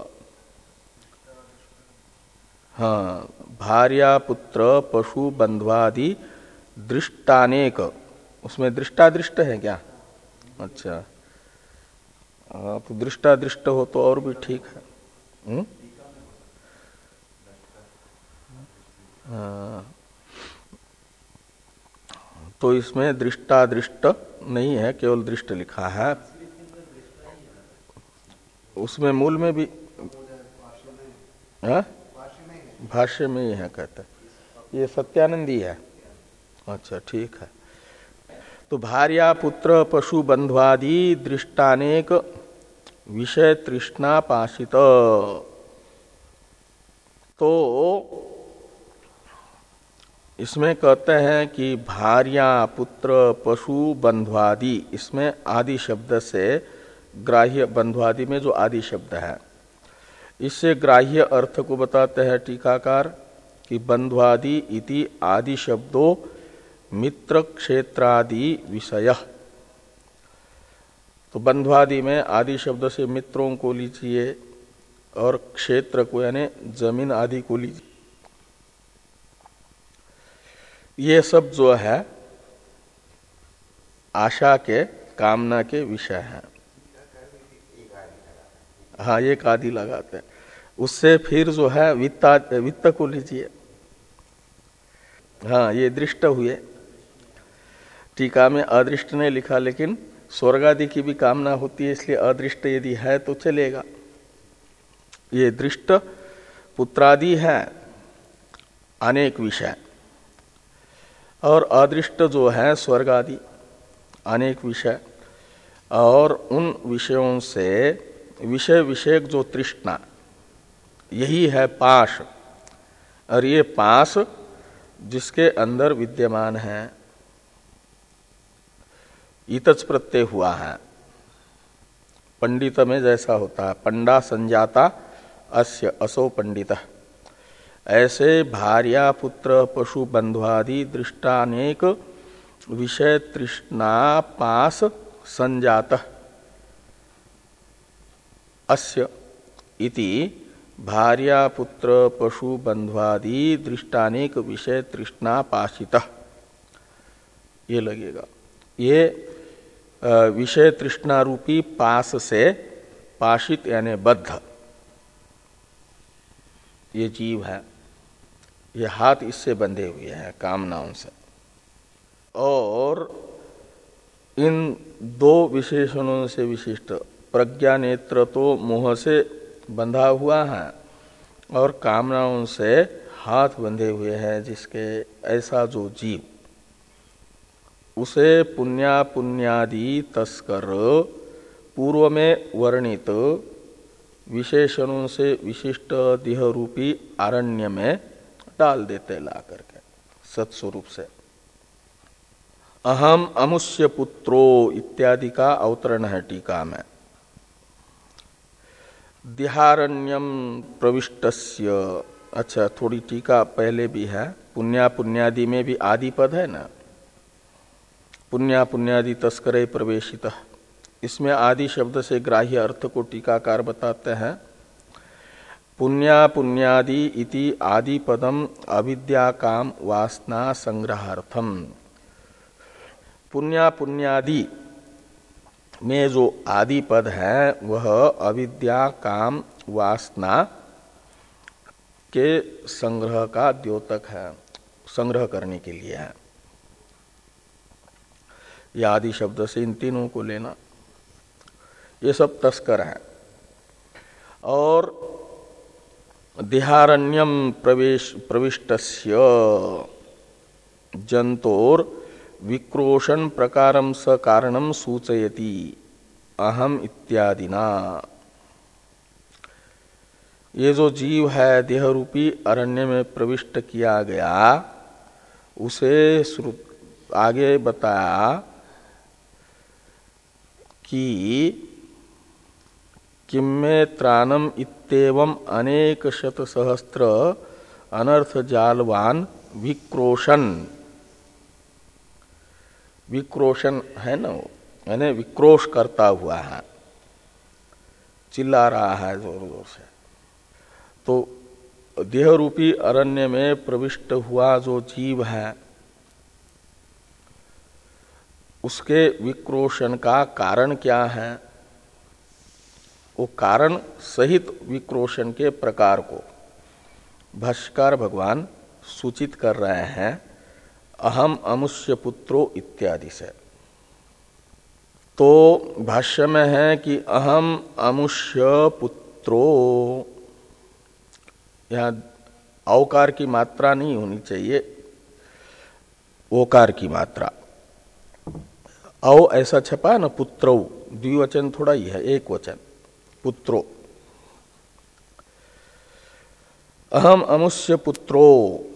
हाँ, भार्या पुत्र पशु बंध्वादि दृष्टानेक, उसमें दृष्टादृष्ट है क्या? अच्छा, हाँ, तो दृष्टादृष्ट हो तो और भी ठीक है। हुँ? हाँ, तो इसमें दृष्टादृष्ट नहीं है, केवल दृष्ट लिखा है। उसमें मूल में भी हाँ? भाष्य में ही है, कहते ये सत्यानंदी है। अच्छा, ठीक है। तो भार्या पुत्र पशु बंध्वादि दृष्टानेक विषय तृष्णा पाशित। तो इसमें कहते हैं कि भार्या पुत्र पशु बंध्वादि, इसमें आदि शब्द से ग्राह्य, बंध्वादि में जो आदि शब्द है, इससे ग्राह्य अर्थ को बताते हैं टीकाकार कि बंध्वादि इति आदि शब्दों मित्र क्षेत्रादि विषय। तो बंध्वादि में आदि शब्द से मित्रों को लीजिए और क्षेत्र को यानी जमीन आदि को लीजिए। ये सब जो है आशा के, कामना के विषय हैं। हाँ, एक आदि लगाते हैं। उससे फिर जो है वित्त, वित्त को लीजिए। हाँ, ये दृष्ट हुए। टीका में अदृष्ट ने लिखा, लेकिन स्वर्ग आदि की भी कामना होती है, इसलिए अदृष्ट यदि है तो चलेगा। ये दृष्ट पुत्रादि है अनेक विषय, और अदृष्ट जो है स्वर्ग आदि अनेक विषय। और उन विषयों से विषय विषयक जो तृष्णा, यही है पाश। और ये पाश जिसके अंदर विद्यमान है, इतच प्रत्यय हुआ है। पंडित में जैसा होता है, पंडा संजाता अस्य असो पंडित, ऐसे भार्या पुत्र पशु बंध्वादि दृष्टानेक विषय तृष्णा पास संजात अस्य इति भार्या पुत्र पशु बंध्वादि दृष्टानेक विषय तृष्णा पाशित, ये लगेगा। ये विषय तृष्णा रूपी पास से पाशित यानी बद्ध ये जीव है। ये हाथ इससे बंधे हुए हैं कामनाओं से। इन दो विशेषणों से विशिष्ट प्रज्ञा नेत्र तो मोह से बंधा हुआ है और कामनाओं से हाथ बंधे हुए हैं जिसके, ऐसा जो जीव, उसे पुण्या पुण्यादि तस्कर पूर्व में वर्णित विशेषणों से विशिष्ट देह रूपी आरण्य में डाल देते ला करके सत्स्वरूप से। अहम अमुष्य पुत्रो इत्यादि का अवतरण है टीका में। देहारण्यम प्रविष्टस्य, अच्छा थोड़ी टीका पहले भी है, पुण्या पुण्यादि में भी आदि पद है ना, पुण्या पुण्यादि तस्करे प्रवेशित, इसमें आदि शब्द से ग्राह्य अर्थ को टीकाकार बताते हैं। पुण्या पुण्यादि इति आदि पदम अविद्या काम वासना संग्रहार्थम। पुण्या पुण्यादि में जो आदि पद है वह अविद्या काम वासना के संग्रह का द्योतक है, संग्रह करने के लिए है। यह आदि शब्द से इन तीनों को लेना, ये सब तस्कर हैं। और देहारण्यम प्रवेश प्रविष्टस्य जंतोर विक्रोशन प्रकारम स कारणम सूचयति अहम इत्यादिना। ये जो जीव है देह रूपी अरण्य में प्रविष्ट किया गया, उसे आगे बताया कि किम्मे त्राणम इत्येवं अनेक शत सहस्त्र अनर्थ जालवान विक्रोशन, विक्रोशन है ना वो, यानी विक्रोश करता हुआ है, चिल्ला रहा है जोर जोर से। तो देह रूपी अरण्य में प्रविष्ट हुआ जो जीव है उसके विक्रोशन का कारण क्या है, वो कारण सहित विक्रोशन के प्रकार को भाष्यकार भगवान सूचित कर रहे हैं अहम अमुष्य पुत्रो इत्यादि से। तो भाष्य में है कि अहम अमुष्य पुत्रो, यहाँ औकार की मात्रा नहीं होनी चाहिए, ओकार की मात्रा। औ ऐसा छपा है ना, पुत्रो, द्विवचन थोड़ा ही है, एक वचन, पुत्रो। अहम अमुष्य पुत्रो,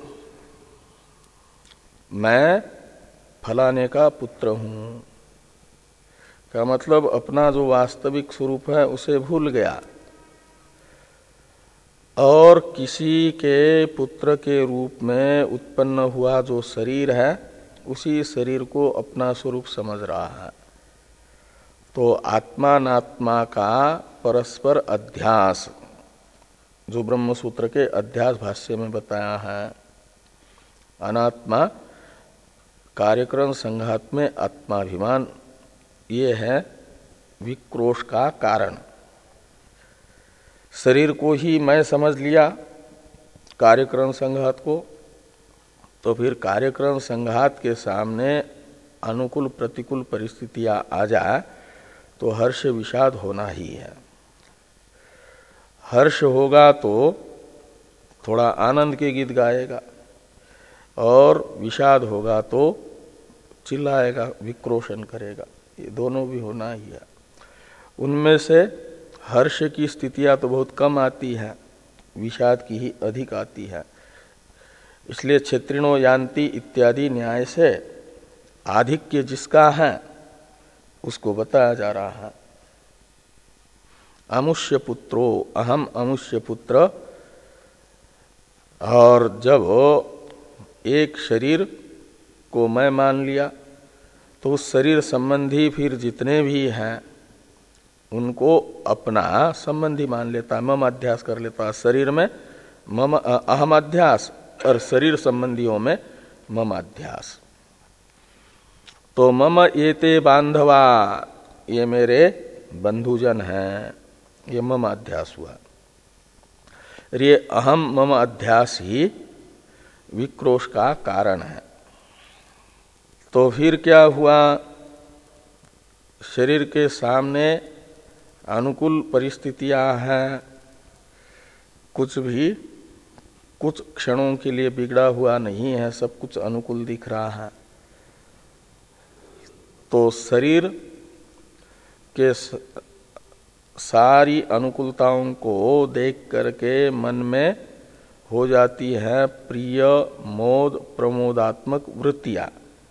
मैं फलाने का पुत्र हूं, का मतलब अपना जो वास्तविक स्वरूप है उसे भूल गया और किसी के पुत्र के रूप में उत्पन्न हुआ जो शरीर है उसी शरीर को अपना स्वरूप समझ रहा है। तो आत्मानात्मा का परस्पर अध्यास, जो ब्रह्म सूत्र के अध्यास भाष्य में बताया है, अनात्मा कार्यक्रम संघात में आत्माभिमान, ये है विक्रोश का कारण। शरीर को ही मैं समझ लिया कार्यक्रम संघात को, तो फिर कार्यक्रम संघात के सामने अनुकूल प्रतिकूल परिस्थितियां आ जाए तो हर्ष विषाद होना ही है। हर्ष होगा तो थोड़ा आनंद के गीत गाएगा और विषाद होगा तो चिल्लाएगा, विक्रोशन करेगा, ये दोनों भी होना ही है। उनमें से हर्ष की स्थितियां तो बहुत कम आती है, विषाद की ही अधिक आती है। इसलिए क्षेत्रिणो यान्ति इत्यादि न्याय से आधिक्य जिसका है उसको बताया जा रहा है। अमुष्य पुत्रो, अहम अमुष्य पुत्र। और जब एक शरीर को मैं मान लिया तो उस शरीर संबंधी फिर जितने भी हैं उनको अपना संबंधी मान लेता है, मम अध्यास कर लेता है। शरीर में मम अहम अध्यास और शरीर संबंधियों में मम अध्यास। तो मम एते बांधवा, ये मेरे बंधुजन हैं, ये मम अध्यास हुआ। ये अहम मम अध्यास ही विक्रोश का कारण है। तो फिर क्या हुआ शरीर के सामने अनुकूल परिस्थितियां हैं, कुछ भी कुछ क्षणों के लिए बिगड़ा हुआ नहीं है, सब कुछ अनुकूल दिख रहा है। तो शरीर के सारी अनुकूलताओं को देख करके मन में हो जाती है प्रिय मोद प्रमोदात्मक वृत्तियां।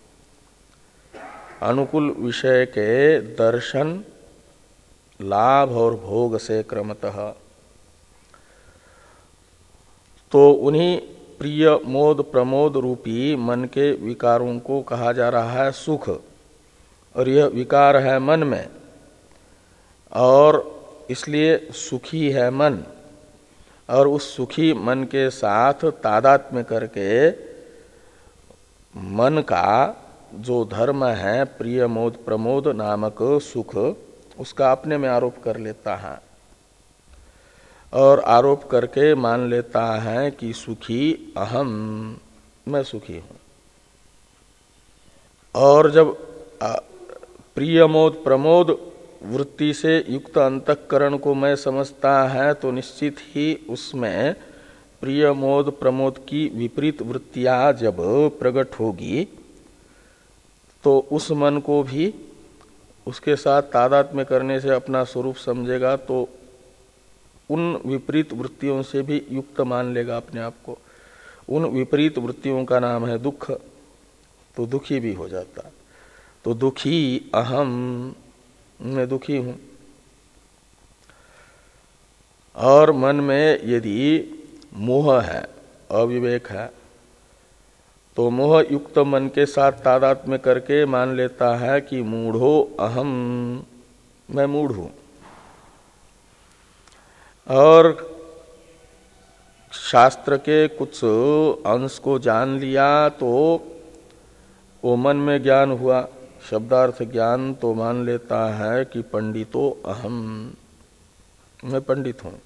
अनुकूल विषय के दर्शन, लाभ और भोग से क्रमतः तो उन्हीं प्रिय मोद प्रमोद रूपी मन के विकारों को कहा जा रहा है सुख। और यह विकार है मन में, और इसलिए सुखी है मन। और उस सुखी मन के साथ तादात्म्य करके मन का जो धर्म है प्रिय मोद प्रमोद नामक सुख, उसका अपने में आरोप कर लेता है और आरोप करके मान लेता है कि सुखी अहम, मैं सुखी हूं। और जब प्रिय मोद प्रमोद वृत्ति से युक्त अंतःकरण को मैं समझता है तो निश्चित ही उसमें प्रिय मोद प्रमोद की विपरीत वृत्तियां जब प्रकट होगी तो उस मन को भी उसके साथ तादात्म्य करने से अपना स्वरूप समझेगा, तो उन विपरीत वृत्तियों से भी युक्त मान लेगा अपने आप को। उन विपरीत वृत्तियों का नाम है दुख, तो दुखी भी हो जाता। तो दुखी अहम, मैं दुखी हूं। और मन में यदि मोह है, अविवेक है, तो मोह युक्त मन के साथ तादात्म्य करके मान लेता है कि मूढ़ो अहम, मैं मूढ़ हूं। और शास्त्र के कुछ अंश को जान लिया तो वो मन में ज्ञान हुआ, शब्दार्थ ज्ञान, तो मान लेता है कि पंडितो अहम, मैं पंडित हूं।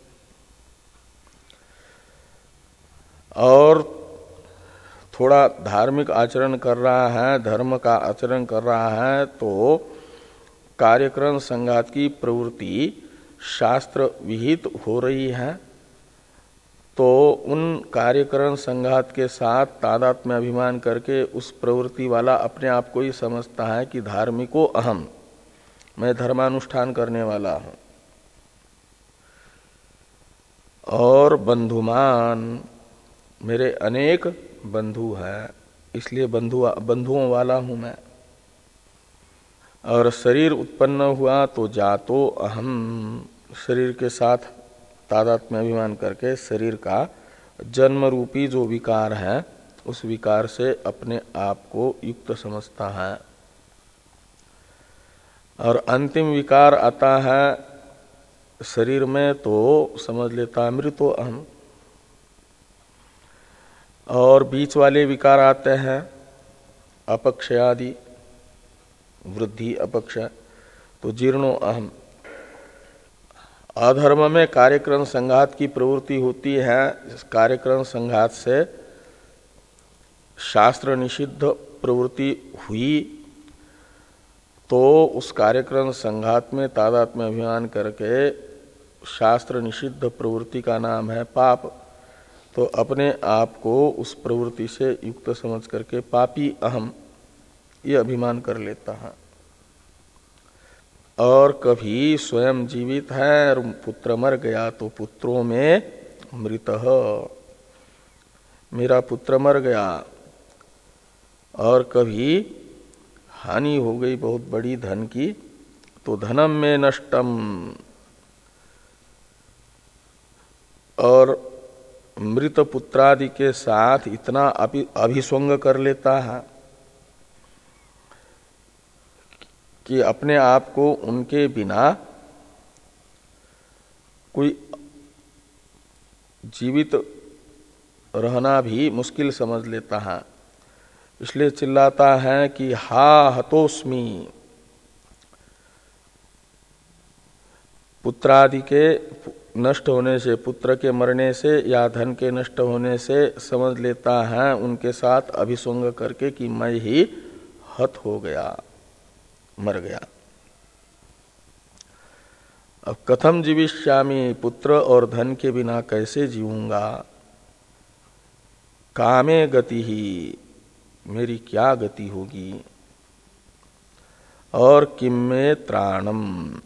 और थोड़ा धार्मिक आचरण कर रहा है, धर्म का आचरण कर रहा है, तो कार्यक्रम संघात की प्रवृत्ति शास्त्र विहित हो रही है, तो उन कार्यकरण संघात के साथ तादात्म्य अभिमान करके उस प्रवृत्ति वाला अपने आप को ही समझता है कि धार्मिको अहम, मैं धर्मानुष्ठान करने वाला हूं। और बंधुमान, मेरे अनेक बंधु हैं, इसलिए बंधु बंधुओं वाला हूं मैं। और शरीर उत्पन्न हुआ तो जातो अहम, शरीर के साथ तादात्म्य अभिमान करके शरीर का जन्म रूपी जो विकार है उस विकार से अपने आप को युक्त समझता है। और अंतिम विकार आता है शरीर में तो समझ लेता है मृतो अहम। और बीच वाले विकार आते हैं अपक्षयादि, वृद्धि अपक्ष, तो जीर्णो अहम। अधर्म में कार्यक्रम संघात की प्रवृत्ति होती है, कार्यक्रम संघात से शास्त्र निषिद्ध प्रवृत्ति हुई तो उस कार्यक्रम संघात में तादात्म्य अभिमान करके शास्त्र निषिद्ध प्रवृत्ति का नाम है पाप। तो अपने आप को उस प्रवृत्ति से युक्त समझ करके पापी अहम ये अभिमान कर लेता है। और कभी स्वयं जीवित है और पुत्र मर गया तो पुत्रों में मृतः, मेरा पुत्र मर गया। और कभी हानि हो गई बहुत बड़ी धन की तो धनम में नष्टम, और मृत पुत्रादि के साथ इतना अभिसंग कर लेता है कि अपने आप को उनके बिना कोई जीवित रहना भी मुश्किल समझ लेता है। इसलिए चिल्लाता है कि हा हतोस्मि, पुत्रादि के नष्ट होने से, पुत्र के मरने से या धन के नष्ट होने से समझ लेता है उनके साथ अभिसंग करके कि मैं ही हत हो गया, मर गया। अब कथम जीविष्यामि, पुत्र और धन के बिना कैसे जीऊंगा। कामे गति ही, मेरी क्या गति होगी। और किम में त्राणम,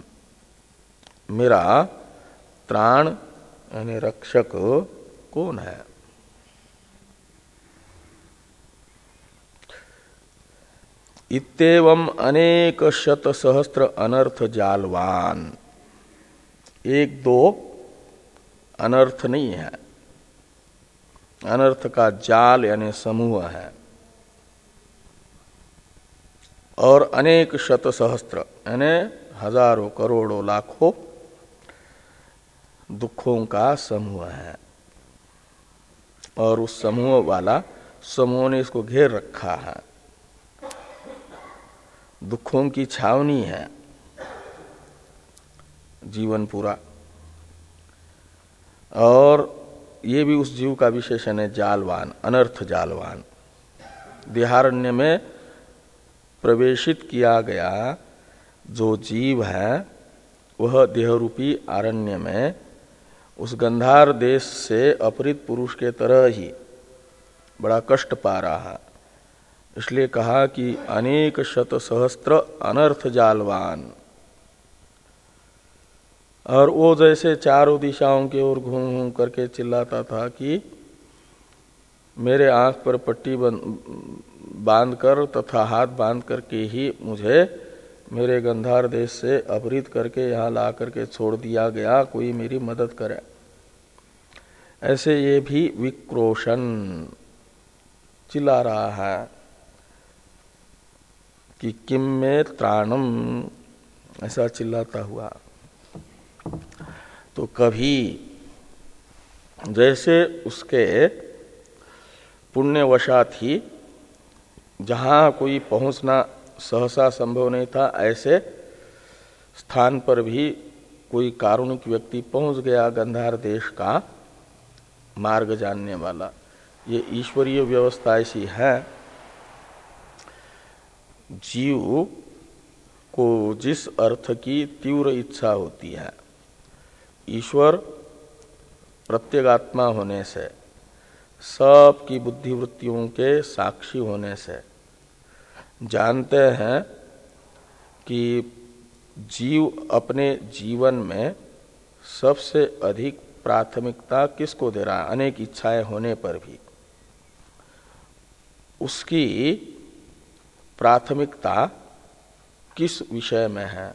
मेरा त्राण यानी रक्षक कौन है। इत्येवं अनेक शत सहस्त्र अनर्थ जालवान, एक दो अनर्थ नहीं है, अनर्थ का जाल यानी समूह है। और अनेक शत सहस्त्र यानी हजारों करोड़ों लाखों दुखों का समूह है। और उस समूह वाला समूह ने इसको घेर रखा है, दुखों की छावनी है जीवन पूरा। और ये भी उस जीव का विशेषण है जालवान, अनर्थ जालवान। देहारण्य में प्रवेशित किया गया जो जीव है वह देहरूपी आरण्य में उस गंधार देश से अपहृत पुरुष के तरह ही बड़ा कष्ट पा रहा है। इसलिए कहा कि अनेक शत सहस्त्र अनर्थ जालवान। और वो जैसे चारों दिशाओं की ओर घूम घूम करके चिल्लाता था कि मेरे आंख पर पट्टी बांध कर तथा हाथ बांध करके ही मुझे मेरे गंधार देश से अपहृत करके यहाँ ला करके छोड़ दिया गया, कोई मेरी मदद करे। ऐसे ये भी विक्रोशन चिल्ला रहा है कि किम में त्राणम, ऐसा चिल्लाता हुआ। तो कभी जैसे उसके पुण्यवशात ही जहाँ कोई पहुँचना सहसा संभव नहीं था, ऐसे स्थान पर भी कोई कारुणिक व्यक्ति पहुँच गया, गंधार देश का मार्ग जानने वाला। ये ईश्वरीय व्यवस्था ऐसी है, जीव को जिस अर्थ की तीव्र इच्छा होती है, ईश्वर प्रत्यगात्मा होने से, सब की बुद्धिवृत्तियों के साक्षी होने से जानते हैं कि जीव अपने जीवन में सबसे अधिक प्राथमिकता किसको दे रहा है। अनेक इच्छाएं होने पर भी उसकी प्राथमिकता किस विषय में है,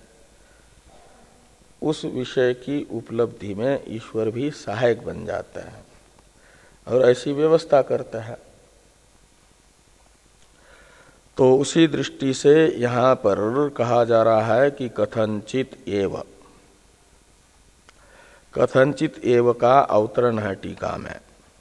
उस विषय की उपलब्धि में ईश्वर भी सहायक बन जाते हैं और ऐसी व्यवस्था करते हैं। तो उसी दृष्टि से यहाँ पर कहा जा रहा है कि कथनचित एव, कथनचित एव का अवतरण है टीका में।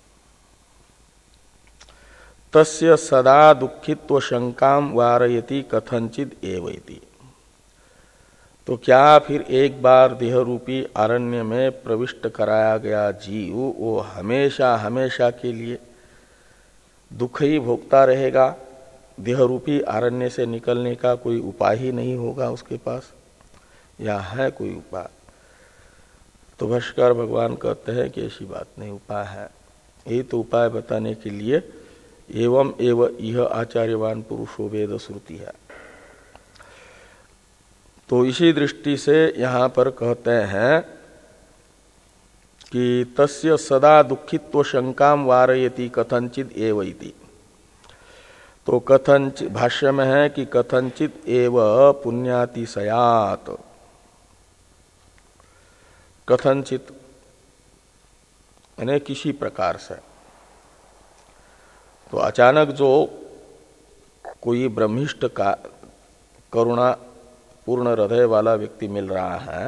तस्य सदा दुखित्व शंकाम वारयति कथनचित एव इति। तो क्या फिर एक बार देह रूपी अरण्य में प्रविष्ट कराया गया जीव वो हमेशा हमेशा के लिए दुख ही भोगता रहेगा? देह रूपी अरण्य से निकलने का कोई उपाय ही नहीं होगा उसके पास, या है कोई उपाय? तो भाष्यकार भगवान कहते हैं कि ऐसी बात नहीं, उपाय है। यही तो उपाय बताने के लिए एवं एव यह आचार्यवान पुरुषो वेद श्रुति है। तो इसी दृष्टि से यहाँ पर कहते हैं कि तस्य सदा दुखित्व शंकाम वारयति कथनचित एव इति। तो कथनचित भाष्य में है कि कथनचित एव पुण्यातिशयात, कथनचित यानी किसी प्रकार से। तो अचानक जो कोई ब्रह्मिष्ठ का करुणा पूर्ण हृदय वाला व्यक्ति मिल रहा है,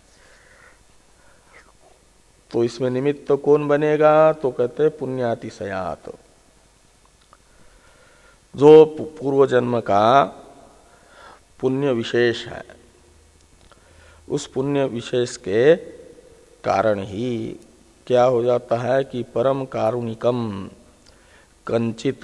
तो इसमें निमित्त तो कौन बनेगा? तो कहते पुण्यातिशयात, जो पूर्व जन्म का पुण्य विशेष है, उस पुण्य विशेष के कारण ही क्या हो जाता है कि परम कारुणिकम कंचित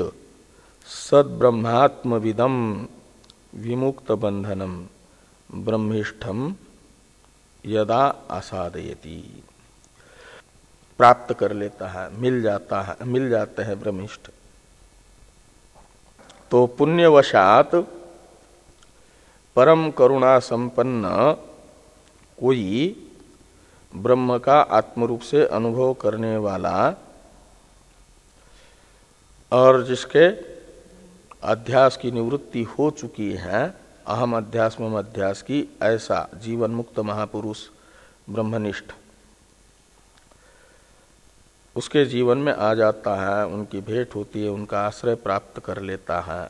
सद्ब्रह्मात्मविदम विमुक्त बंधनम ब्रह्मिष्ठम यदा आसादयति, प्राप्त कर लेता है, मिल जाता है, मिल जाते हैं ब्रह्मिष्ठ। तो पुण्यवशात परम करुणा संपन्न कोई ब्रह्म का आत्मरूप से अनुभव करने वाला और जिसके अध्यास की निवृत्ति हो चुकी है, अहम अध्यास मम अध्यास की, ऐसा जीवन मुक्त महापुरुष ब्रह्मनिष्ठ उसके जीवन में आ जाता है, उनकी भेंट होती है, उनका आश्रय प्राप्त कर लेता है।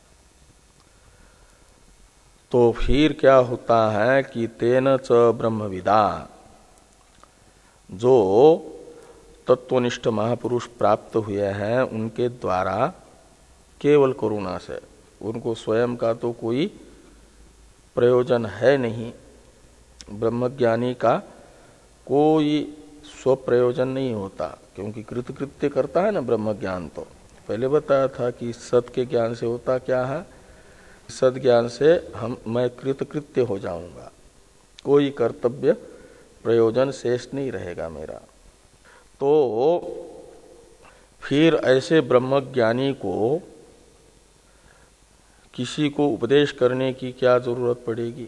तो फिर क्या होता है कि तेन च ब्रह्मविदा, जो तत्वनिष्ठ महापुरुष प्राप्त हुए हैं उनके द्वारा केवल करुणा से, उनको स्वयं का तो कोई प्रयोजन है नहीं, ब्रह्मज्ञानी का कोई स्वप्रयोजन नहीं होता, क्योंकि कृतकृत्य करता है ना ब्रह्मज्ञान। तो पहले बताया था कि सत के ज्ञान से होता क्या है, सद ज्ञान से हम मैं कृतकृत्य हो जाऊंगा, कोई कर्तव्य प्रयोजन शेष नहीं रहेगा मेरा। तो फिर ऐसे ब्रह्मज्ञानी को किसी को उपदेश करने की क्या जरूरत पड़ेगी?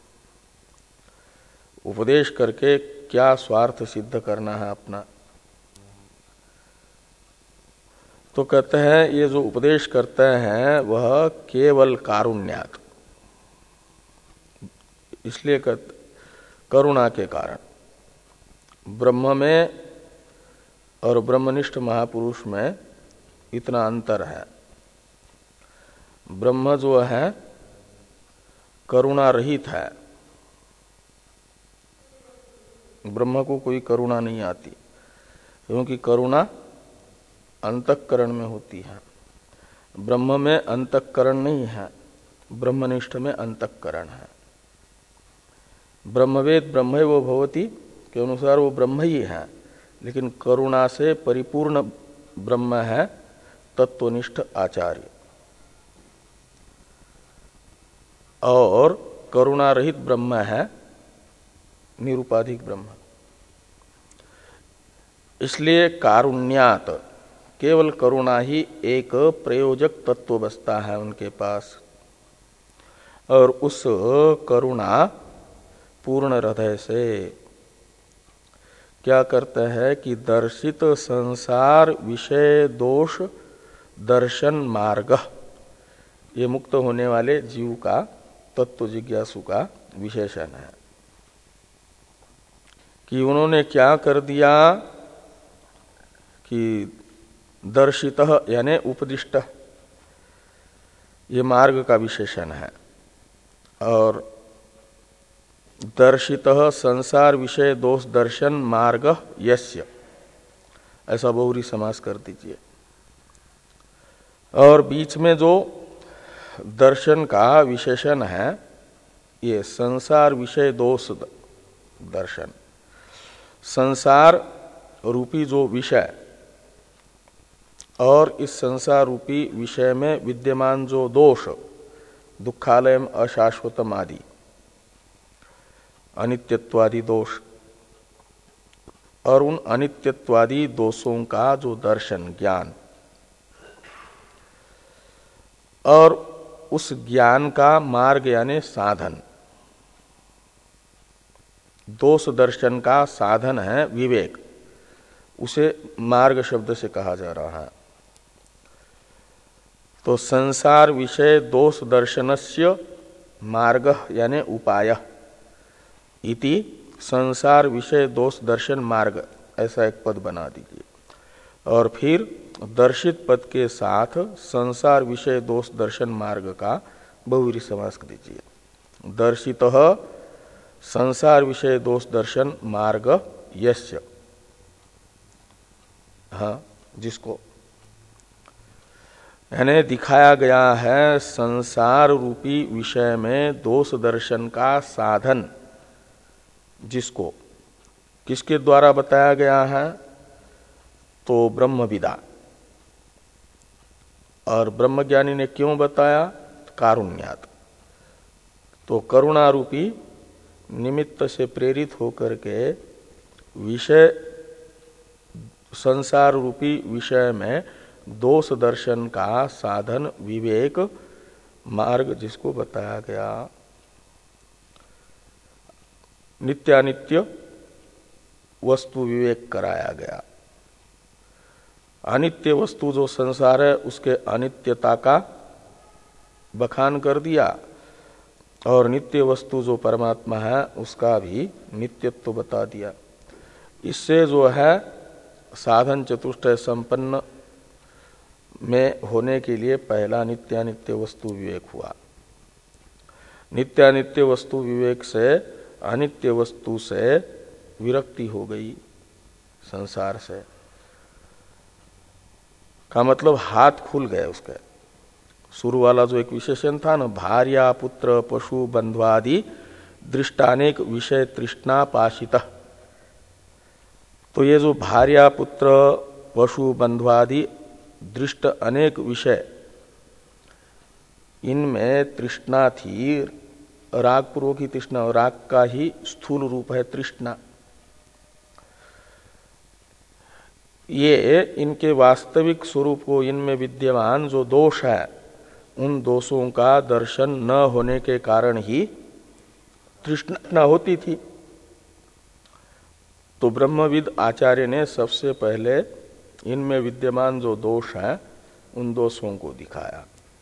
उपदेश करके क्या स्वार्थ सिद्ध करना है अपना? तो कहते हैं ये जो उपदेश करते हैं वह केवल कारुण्यात, इसलिए कहते करुणा के कारण। ब्रह्म में और ब्रह्मनिष्ठ महापुरुष में इतना अंतर है। ब्रह्म जो है करुणा रहित है, ब्रह्म को कोई करुणा नहीं आती, क्योंकि करुणा अंतःकरण में होती है। ब्रह्म में अंतःकरण नहीं है, ब्रह्मनिष्ठ में अंतःकरण है। ब्रह्मवेद ब्रह्मैव भवति के अनुसार वो ब्रह्म ही है, लेकिन करुणा से परिपूर्ण ब्रह्म है तत्वनिष्ठ आचार्य, और करुणा रहित ब्रह्म है निरुपाधिक ब्रह्म। इसलिए कारुण्यात केवल करुणा ही एक प्रयोजक तत्व बसता है उनके पास, और उस करुणा पूर्ण हृदय से क्या करते हैं कि दर्शित संसार विषय दोष दर्शन मार्ग, ये मुक्त होने वाले जीव का, तत्व जिज्ञासु का विशेषण है। कि उन्होंने क्या कर दिया कि दर्शित यानी उपदिष्ट, ये मार्ग का विशेषण है, और दर्शित संसार विषय दोष दर्शन मार्ग यस्य, ऐसा बहुरी समास कर दीजिए। और बीच में जो दर्शन का विशेषण है ये संसार विषय दोष दर्शन, संसार रूपी जो विषय और इस संसार रूपी विषय में विद्यमान जो दोष, दुखालयम अशाश्वतम आदि अनित्यत्वादि दोष, और उन अनित्यत्वादि दोषों का जो दर्शन ज्ञान, और उस ज्ञान का मार्ग यानी साधन, दोष दर्शन का साधन है विवेक, उसे मार्ग शब्द से कहा जा रहा है। तो संसार विषय दोष दर्शनस्य मार्ग यानी उपाय इति संसार विषय दोष दर्शन मार्ग, ऐसा एक पद बना दीजिए। और फिर दर्शित पद के साथ संसार विषय दोष दर्शन मार्ग का बहुव्रीहि समास कर दीजिए। दर्शितः संसार विषय दोष दर्शन मार्ग यस्य, हाँ जिसको, यानी दिखाया गया है संसार रूपी विषय में दोष दर्शन का साधन, जिसको किसके द्वारा बताया गया है? तो ब्रह्मविदा। और ब्रह्मज्ञानी ने क्यों बताया? कारुण्यात। तो करुणा रूपी निमित्त से प्रेरित होकर के विषय संसार रूपी विषय में दोष दर्शन का साधन विवेक मार्ग जिसको बताया गया। नित्यानित्य वस्तु विवेक कराया गया। अनित्य वस्तु जो संसार है उसके अनित्यता का बखान कर दिया और नित्य वस्तु जो परमात्मा है उसका भी नित्यत्व बता दिया। इससे जो है साधन चतुष्टय संपन्न में होने के लिए पहला नित्यानित्य वस्तु विवेक हुआ। नित्यानित्य वस्तु विवेक से अनित्य वस्तु से विरक्ति हो गई संसार से, का मतलब हाथ खुल गए उसके। शुरू वाला जो एक विशेषण था ना, भार्या पुत्र पशु बंध्वादि दृष्टानेक विषय तृष्णा पाशित, तो ये जो भार्या पुत्र पशु बंध्वादि दृष्ट अनेक विषय, इनमें तृष्णा थी, राग पूर्व की तृष्णा, और राग का ही स्थूल रूप है तृष्णा। ये इनके वास्तविक स्वरूप को, इनमें विद्यमान जो दोष है उन दोषों का दर्शन न होने के कारण ही तृष्णा न होती थी। तो ब्रह्मविद आचार्य ने सबसे पहले इनमें विद्यमान जो दोष हैं उन दोषों को दिखाया,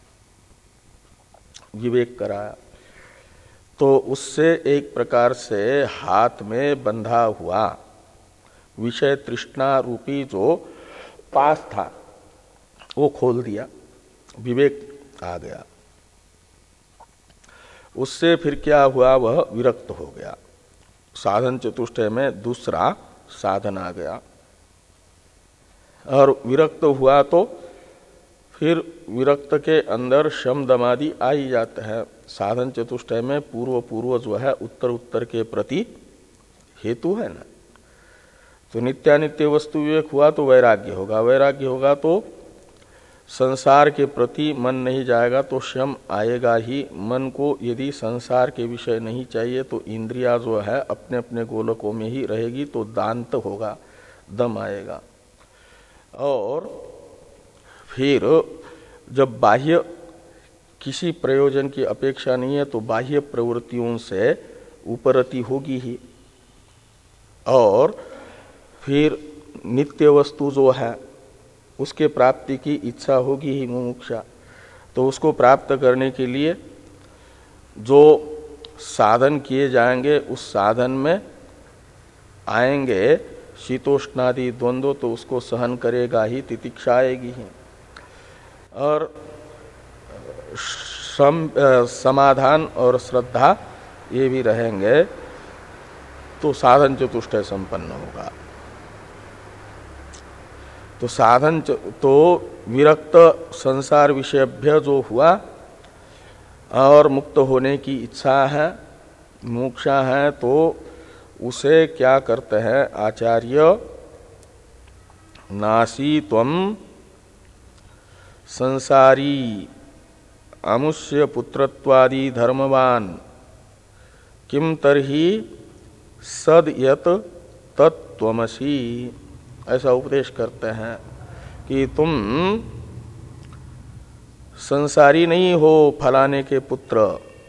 विवेक कराया। तो उससे एक प्रकार से हाथ में बंधा हुआ विषय तृष्णा रूपी जो पास था वो खोल दिया, विवेक आ गया। उससे फिर क्या हुआ, वह विरक्त हो गया। साधन चतुष्टय में दूसरा साधन आ गया और विरक्त हुआ तो फिर विरक्त के अंदर शम दमादि आ ही जाते हैं। साधन चतुष्टय में पूर्व पूर्व जो है उत्तर उत्तर के प्रति हेतु है ना। तो नित्यानित्य वस्तु विवेक हुआ तो वैराग्य होगा, वैराग्य होगा तो संसार के प्रति मन नहीं जाएगा तो शम आएगा ही। मन को यदि संसार के विषय नहीं चाहिए तो इंद्रिया जो है अपने अपने गोलकों में ही रहेगी, तो दांत होगा, दम आएगा। और फिर जब बाह्य किसी प्रयोजन की अपेक्षा नहीं है तो बाह्य प्रवृत्तियों से उपरति होगी ही। और फिर नित्य वस्तु जो है उसके प्राप्ति की इच्छा होगी ही, मुमुक्षा। तो उसको प्राप्त करने के लिए जो साधन किए जाएंगे उस साधन में आएंगे शीतोष्णादि द्वंद्व, तो उसको सहन करेगा ही, तितिक्षा आएगी ही। और सम, समाधान और श्रद्धा ये भी रहेंगे तो साधन चतुष्टय संपन्न होगा। तो साधन तो विरक्त संसार विषयभ्य जो हुआ और मुक्त होने की इच्छा है, मोक्षा है, तो उसे क्या करते हैं आचार्य, नासी त्वम संसारी अमुष्य पुत्रत्वादि धर्मवान किम तरहि सद यत तत्त्वमसि, ऐसा उपदेश करते हैं कि तुम संसारी नहीं हो, फलाने के पुत्र,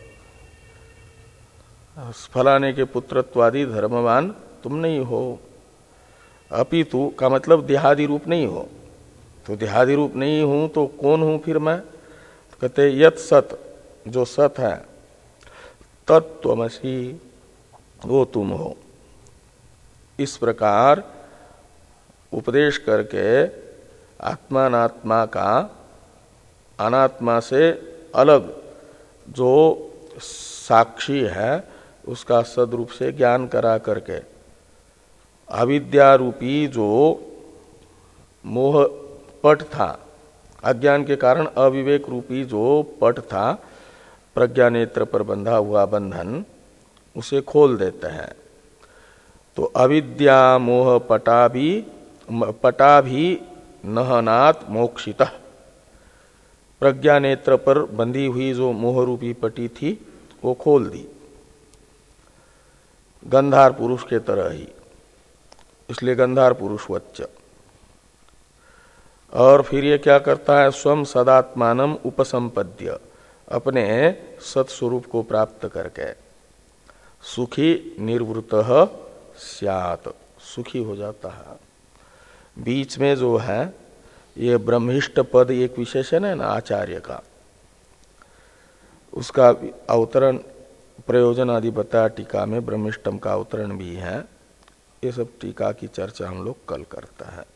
फलाने के पुत्रत्वादि धर्मवान तुम नहीं हो। अपितु का मतलब देहादि रूप नहीं हो। तो देहादि रूप नहीं हूं तो कौन हूं फिर मैं? तो कहते यत सत, जो सत है, तत्त्वमसि, वो तुम हो। इस प्रकार उपदेश करके आत्मानात्मा का अनात्मा से अलग जो साक्षी है उसका सदरूप से ज्ञान करा करके अविद्या रूपी जो मोह पट था, अज्ञान के कारण अविवेक रूपी जो पट था, प्रज्ञा नेत्र पर बंधा हुआ बंधन, उसे खोल देते हैं। तो अविद्या मोह पटा भी पटा भी नहनात् मोक्षितः, प्रज्ञा नेत्र पर बंधी हुई जो मोह रूपी पटी थी वो खोल दी। गंधार पुरुष के तरह ही, इसलिए गंधार पुरुषवच्च। और फिर ये क्या करता है, स्वम सदात्मानम उपसंपद्य, अपने सत्स्वरूप को प्राप्त करके सुखी निर्वृतः स्यात्, सुखी हो जाता है। बीच में जो है ये ब्रह्मिष्ट पद एक विशेषण है ना आचार्य का, उसका अवतरण प्रयोजन आदि बताया टीका में, ब्रह्मिष्टम का अवतरण भी है। ये सब टीका की चर्चा हम लोग कल करते हैं।